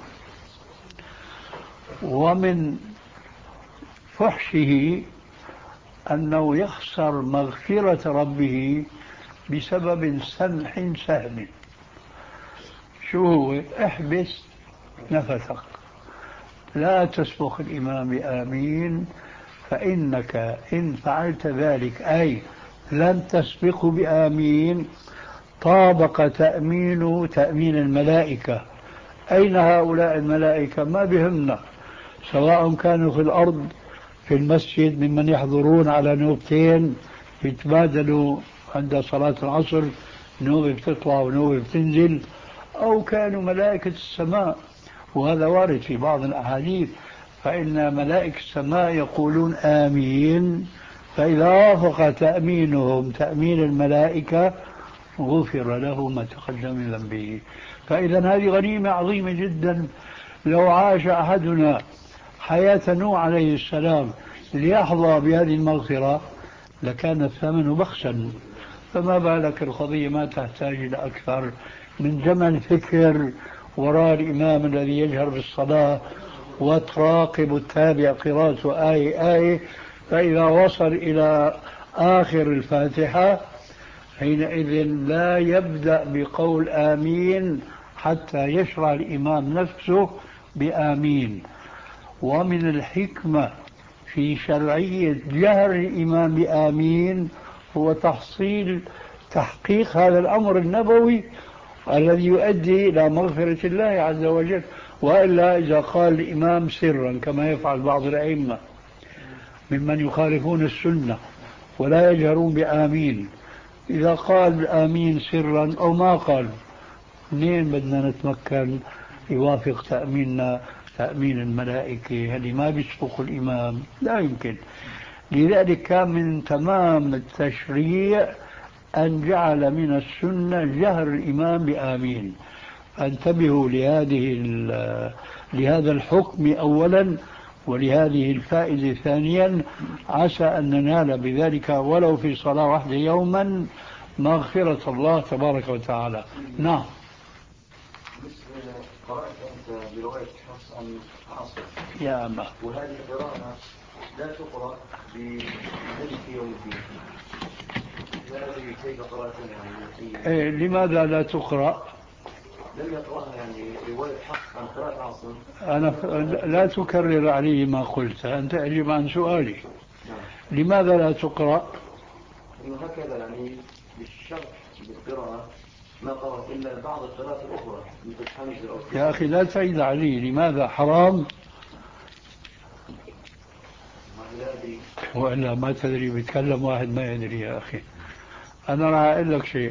ومن فحشه أنه يخسر مغفرة ربه بسبب سمح سهل. شو هو؟ احبس نفسك، لا تسبق الإمام بآمين، فإنك إن فعلت ذلك أي لم تسبقه بآمين طابق تأمين تأمين الملائكة. أين هؤلاء الملائكة؟ ما بهمنا، سواء كانوا في الأرض في المسجد ممن يحضرون على نوبتين يتبادلوا عند صلاة العصر، نوبة بتطلع ونوبة بتنزل، أو كانوا ملائكة السماء، وهذا وارد في بعض الأحاديث، فإن ملائكة السماء يقولون آمين، فإذا وافق تأمينهم تأمين الملائكة غفر له ما تقدم من ذنبه. فإذا هذه غنيمة عظيمة جدا. لو عاش أحدنا حياة نوح عليه السلام ليحظى بهذه المغفرة لكان الثمن بخسا، فما بالك القضية ما تحتاج إلى أكثر من جمع الفكر وراء الإمام الذي يجهر بالصلاة وتراقب التابع قراءته آية آية، فإذا وصل إلى آخر الفاتحة حينئذ لا يبدأ بقول آمين حتى يشرع الإمام نفسه بآمين. ومن الحكمة في شرعية جهر الإمام بآمين هو تحصيل تحقيق هذا الأمر النبوي الذي يؤدي إلى مغفرة الله عز وجل. وإلا إذا قال الإمام سرا كما يفعل بعض الأئمة ممن يخالفون السنة ولا يجهرون بآمين، إذا قال آمين سرا أو ما قال، منين بدنا نتمكن يوافق تأميننا تأمين الملائكة؟ هل ما بيسبق الإمام؟ لا يمكن. لذلك كان من تمام التشريع أن جعل من السنة جهر الإمام بآمين. انتبهوا لهذه لهذا الحكم أولا، ولهذه الفائدة ثانيا، عسى أن ننال بذلك ولو في صلاة واحدة يوما مغفرة الله تبارك وتعالى. نعم. قرأت أنت برواية حفص عن عاصم يا أما وهذه القراءة لا تقرأ بملك يوم الدين، هذه كيف قرأتها يعني؟ إيه لماذا لا تقرأ؟ لم يقرأها يعني رواية حفص عن قراءة عاصم. أنا لا تكرر علي ما قلت، أنت أجيب عن سؤالي. نعم. لماذا لا تقرأ؟ إنه هكذا يعني بالشرح بالقراءة ما قرأ إلا بعض القراءات الأخرى مثل حمزة أو يا أخي لا تعيد علي، لماذا حرام؟ وإلا ما تدري، بيتكلم واحد ما يدري. يا أخي أنا راح أقول لك شيء.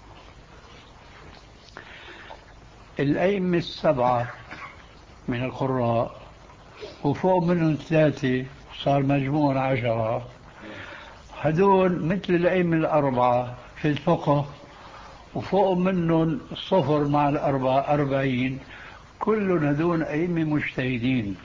الأئمة السبعة من القراء وفوق منهم ثلاثة صار مجموع عشرة، هدول مثل الأئمة الأربعة في الفقه، وفوق منهم صفر مع الأربعة أربعين، كل هدول أئمة مجتهدين.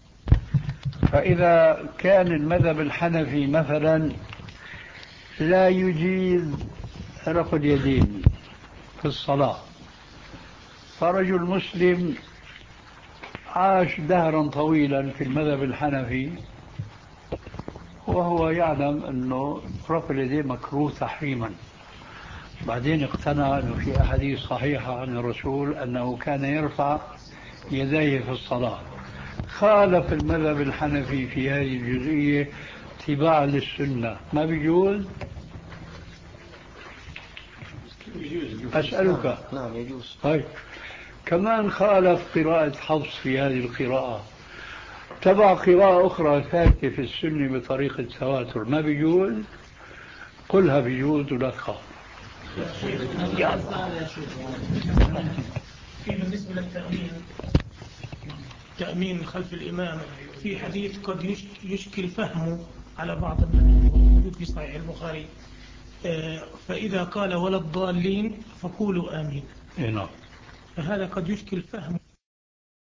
فإذا كان المذهب الحنفي مثلا لا يجيز رفع اليدين في الصلاة، فرجل مسلم عاش دهرا طويلا في المذهب الحنفي وهو يعلم أنه رفع اليدين مكروه تحريما، بعدين اقتنع أنه في أحاديث صحيحة عن الرسول أنه كان يرفع يديه في الصلاة، خالف المذهب الحنفي في هذه الجزئية اتباعا للسنة، ما بيجوز؟ أسألك. نعم يجوز. طيب كمان خالف قراءة حفص في هذه القراءة، تبع قراءة أخرى ثابتة في السنة بطريقة التواتر، ما بيجوز؟ قلها بيجوز ولا تخاف. في بالنسبة للتأمين، تأمين خلف الإمام، في حديث قد يشكل فهمه على بعض الناس في صحيح البخاري، فإذا قال ولا الضالين فقولوا آمين. نعم. فهذا قد يشكل فهمه